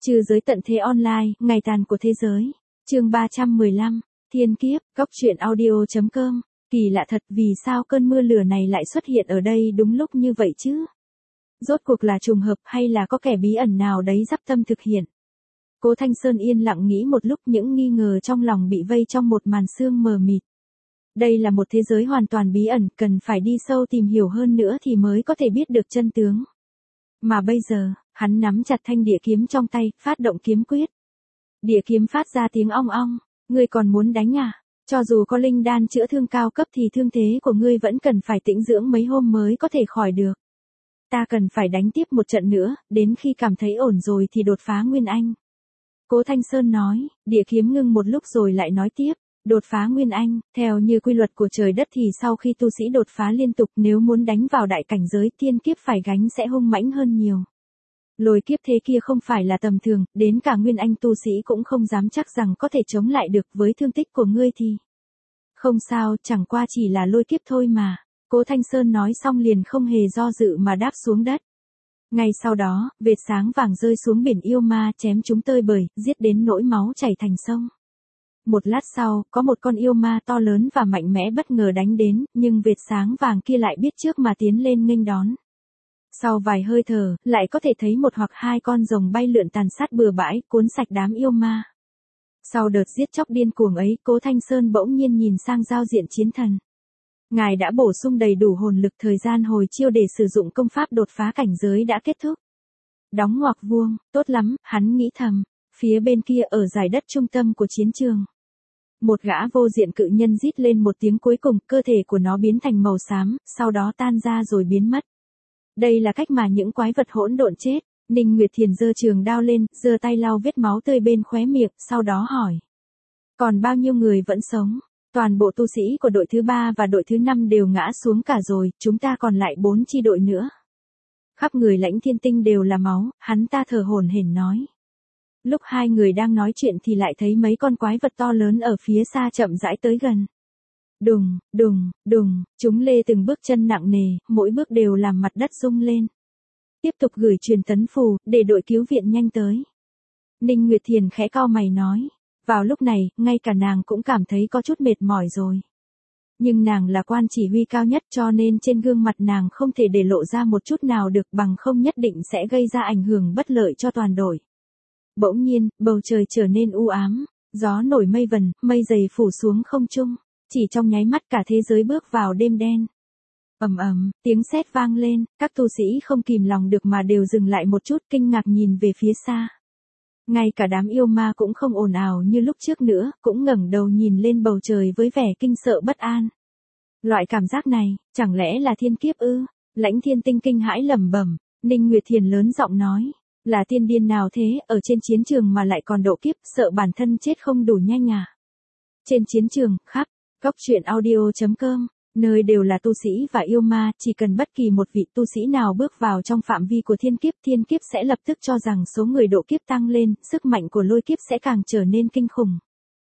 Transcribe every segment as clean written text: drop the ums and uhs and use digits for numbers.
Trừ giới tận thế online, ngày tàn của thế giới. Chương 315, Thiên kiếp, Cóc truyện audio.com. Kỳ lạ thật, vì sao cơn mưa lửa này lại xuất hiện ở đây đúng lúc như vậy chứ? Rốt cuộc là trùng hợp hay là có kẻ bí ẩn nào đấy dắp tâm thực hiện? Cố Thanh Sơn yên lặng nghĩ một lúc, những nghi ngờ trong lòng bị vây trong một màn sương mờ mịt. Đây là một thế giới hoàn toàn bí ẩn, cần phải đi sâu tìm hiểu hơn nữa thì mới có thể biết được chân tướng. Mà bây giờ, hắn nắm chặt thanh địa kiếm trong tay, phát động kiếm quyết. Địa kiếm phát ra tiếng ong ong, ngươi còn muốn đánh à? Cho dù có linh đan chữa thương cao cấp thì thương thế của ngươi vẫn cần phải tĩnh dưỡng mấy hôm mới có thể khỏi được. Ta cần phải đánh tiếp một trận nữa, đến khi cảm thấy ổn rồi thì đột phá Nguyên Anh. Cố Thanh Sơn nói, địa kiếm ngưng một lúc rồi lại nói tiếp. Đột phá Nguyên Anh, theo như quy luật của trời đất thì sau khi tu sĩ đột phá liên tục, nếu muốn đánh vào đại cảnh giới thiên kiếp phải gánh sẽ hung mãnh hơn nhiều. Lôi kiếp thế kia không phải là tầm thường, đến cả Nguyên Anh tu sĩ cũng không dám chắc rằng có thể chống lại được. Với thương tích của ngươi thì không sao, chẳng qua chỉ là lôi kiếp thôi mà. Cố Thanh Sơn nói xong liền không hề do dự mà đáp xuống đất. Ngay sau đó, vệt sáng vàng rơi xuống biển yêu ma, chém chúng tơi bời, giết đến nỗi máu chảy thành sông. Một lát sau, có một con yêu ma to lớn và mạnh mẽ bất ngờ đánh đến, nhưng vệt sáng vàng kia lại biết trước mà tiến lên nghênh đón. Sau vài hơi thở, lại có thể thấy một hoặc hai con rồng bay lượn tàn sát bừa bãi, cuốn sạch đám yêu ma. Sau đợt giết chóc điên cuồng ấy, Cố Thanh Sơn bỗng nhiên nhìn sang giao diện chiến thần. Ngài đã bổ sung đầy đủ hồn lực, thời gian hồi chiêu để sử dụng công pháp đột phá cảnh giới đã kết thúc. Đóng ngoặc vuông, tốt lắm, hắn nghĩ thầm. Phía bên kia ở dải đất trung tâm của chiến trường. Một gã vô diện cự nhân rít lên một tiếng, cuối cùng cơ thể của nó biến thành màu xám, sau đó tan ra rồi biến mất. Đây là cách mà những quái vật hỗn độn chết. Ninh Nguyệt Thiền giơ trường đao lên, giơ tay lau vết máu tươi bên khóe miệng, sau đó hỏi. Còn bao nhiêu người vẫn sống? Toàn bộ tu sĩ của đội thứ 3 và đội thứ 5 đều ngã xuống cả rồi, chúng ta còn lại 4 chi đội nữa. Khắp người Lãnh Thiên Tinh đều là máu, hắn ta thở hổn hển nói. Lúc hai người đang nói chuyện thì lại thấy mấy con quái vật to lớn ở phía xa chậm rãi tới gần. Đùng, đùng, đùng, chúng lê từng bước chân nặng nề, mỗi bước đều làm mặt đất rung lên. Tiếp tục gửi truyền tấn phù, để đội cứu viện nhanh tới. Ninh Nguyệt Thiền khẽ cau mày nói. Vào lúc này, ngay cả nàng cũng cảm thấy có chút mệt mỏi rồi. Nhưng nàng là quan chỉ huy cao nhất cho nên trên gương mặt nàng không thể để lộ ra một chút nào được, bằng không nhất định sẽ gây ra ảnh hưởng bất lợi cho toàn đội. Bỗng nhiên, bầu trời trở nên u ám, gió nổi mây vần, mây dày phủ xuống không trung, chỉ trong nháy mắt cả thế giới bước vào đêm đen. Ầm ầm, tiếng sét vang lên, các tu sĩ không kìm lòng được mà đều dừng lại một chút, kinh ngạc nhìn về phía xa. Ngay cả đám yêu ma cũng không ồn ào như lúc trước nữa, cũng ngẩng đầu nhìn lên bầu trời với vẻ kinh sợ bất an. Loại cảm giác này, chẳng lẽ là thiên kiếp ư? Lãnh Thiên Tinh kinh hãi lẩm bẩm. Ninh Nguyệt Thiền lớn giọng nói. Là tiên điên nào thế, ở trên chiến trường mà lại còn độ kiếp, sợ bản thân chết không đủ nhanh à? Trên chiến trường, khắp, Cóc truyện audio.com, nơi đều là tu sĩ và yêu ma, chỉ cần bất kỳ một vị tu sĩ nào bước vào trong phạm vi của thiên kiếp sẽ lập tức cho rằng số người độ kiếp tăng lên, sức mạnh của lôi kiếp sẽ càng trở nên kinh khủng.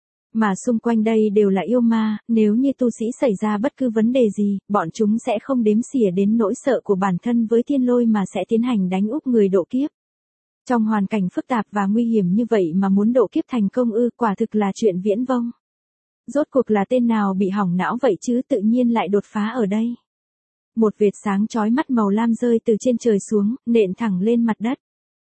Mà xung quanh đây đều là yêu ma, nếu như tu sĩ xảy ra bất cứ vấn đề gì, bọn chúng sẽ không đếm xỉa đến nỗi sợ của bản thân với thiên lôi mà sẽ tiến hành đánh úp người độ kiếp. Trong hoàn cảnh phức tạp và nguy hiểm như vậy mà muốn độ kiếp thành công ư, quả thực là chuyện viễn vông. Rốt cuộc là tên nào bị hỏng não vậy chứ, tự nhiên lại đột phá ở đây. Một vệt sáng chói mắt màu lam rơi từ trên trời xuống, nện thẳng lên mặt đất.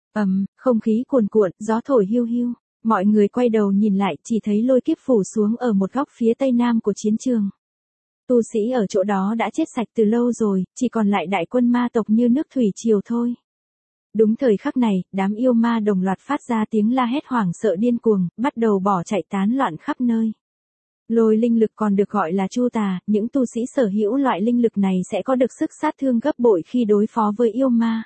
Không khí cuồn cuộn, gió thổi hiu hiu. Mọi người quay đầu nhìn lại, chỉ thấy lôi kiếp phủ xuống ở một góc phía tây nam của chiến trường. Tu sĩ ở chỗ đó đã chết sạch từ lâu rồi, chỉ còn lại đại quân ma tộc như nước thủy triều thôi. Đúng thời khắc này, đám yêu ma đồng loạt phát ra tiếng la hét hoảng sợ điên cuồng, bắt đầu bỏ chạy tán loạn khắp nơi. Lôi linh lực còn được gọi là chu tà, những tu sĩ sở hữu loại linh lực này sẽ có được sức sát thương gấp bội khi đối phó với yêu ma.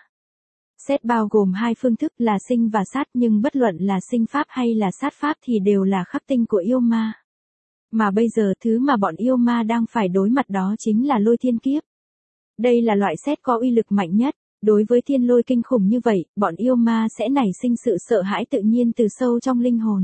Xét bao gồm hai phương thức là sinh và sát, nhưng bất luận là sinh pháp hay là sát pháp thì đều là khắc tinh của yêu ma. Mà bây giờ thứ mà bọn yêu ma đang phải đối mặt đó chính là lôi thiên kiếp. Đây là loại xét có uy lực mạnh nhất. Đối với thiên lôi kinh khủng như vậy, bọn yêu ma sẽ nảy sinh sự sợ hãi tự nhiên từ sâu trong linh hồn.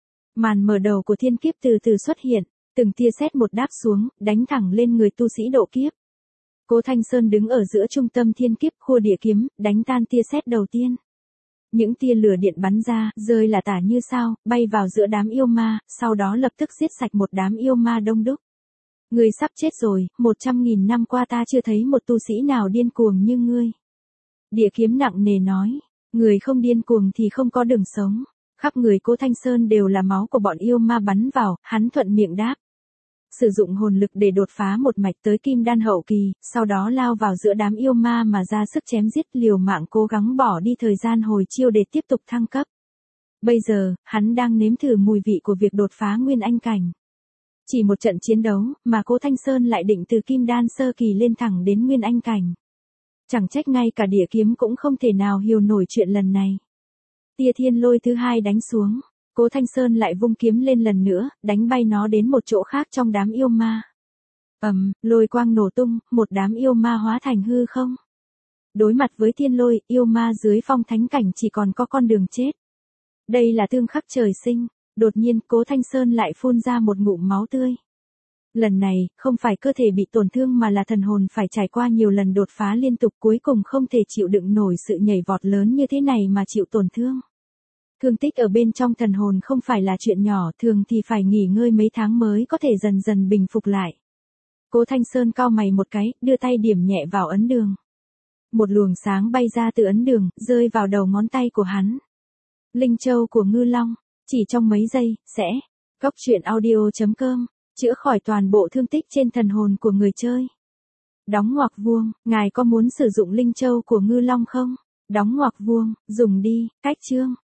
Màn mở đầu của thiên kiếp từ từ xuất hiện, từng tia sét một đáp xuống, đánh thẳng lên người tu sĩ độ kiếp. Cố Thanh Sơn đứng ở giữa trung tâm thiên kiếp, khua địa kiếm, đánh tan tia sét đầu tiên. Những tia lửa điện bắn ra, rơi là tả như sao, bay vào giữa đám yêu ma, sau đó lập tức giết sạch một đám yêu ma đông đúc. Ngươi sắp chết rồi, 100.000 năm qua ta chưa thấy một tu sĩ nào điên cuồng như ngươi. Địa kiếm nặng nề nói, người không điên cuồng thì không có đường sống. Khắp người Cố Thanh Sơn đều là máu của bọn yêu ma bắn vào, hắn thuận miệng đáp. Sử dụng hồn lực để đột phá một mạch tới kim đan hậu kỳ, sau đó lao vào giữa đám yêu ma mà ra sức chém giết, liều mạng cố gắng bỏ đi thời gian hồi chiêu để tiếp tục thăng cấp. Bây giờ, hắn đang nếm thử mùi vị của việc đột phá nguyên anh cảnh. Chỉ một trận chiến đấu, mà Cố Thanh Sơn lại định từ kim đan sơ kỳ lên thẳng đến nguyên anh cảnh. Chẳng trách ngay cả địa kiếm cũng không thể nào hiểu nổi chuyện lần này. Tia thiên lôi thứ hai đánh xuống, Cố Thanh Sơn lại vung kiếm lên lần nữa, đánh bay nó đến một chỗ khác trong đám yêu ma. Lôi quang nổ tung, một đám yêu ma hóa thành hư không. Đối mặt với thiên lôi, yêu ma dưới phong thánh cảnh chỉ còn có con đường chết. Đây là tương khắc trời sinh, đột nhiên Cố Thanh Sơn lại phun ra một ngụm máu tươi. Lần này, không phải cơ thể bị tổn thương mà là thần hồn phải trải qua nhiều lần đột phá liên tục cuối cùng không thể chịu đựng nổi sự nhảy vọt lớn như thế này mà chịu tổn thương. Thương tích ở bên trong thần hồn không phải là chuyện nhỏ, thường thì phải nghỉ ngơi mấy tháng mới có thể dần dần bình phục lại. Cố Thanh Sơn cau mày một cái, đưa tay điểm nhẹ vào ấn đường. Một luồng sáng bay ra từ ấn đường, rơi vào đầu ngón tay của hắn. Linh châu của Ngư Long, chỉ trong mấy giây, sẽ. Góc truyện audio.com, chữa khỏi toàn bộ thương tích trên thần hồn của người chơi. Đóng ngoặc vuông, ngài có muốn sử dụng linh châu của Ngư Long không? Đóng ngoặc vuông, dùng đi, cách chương.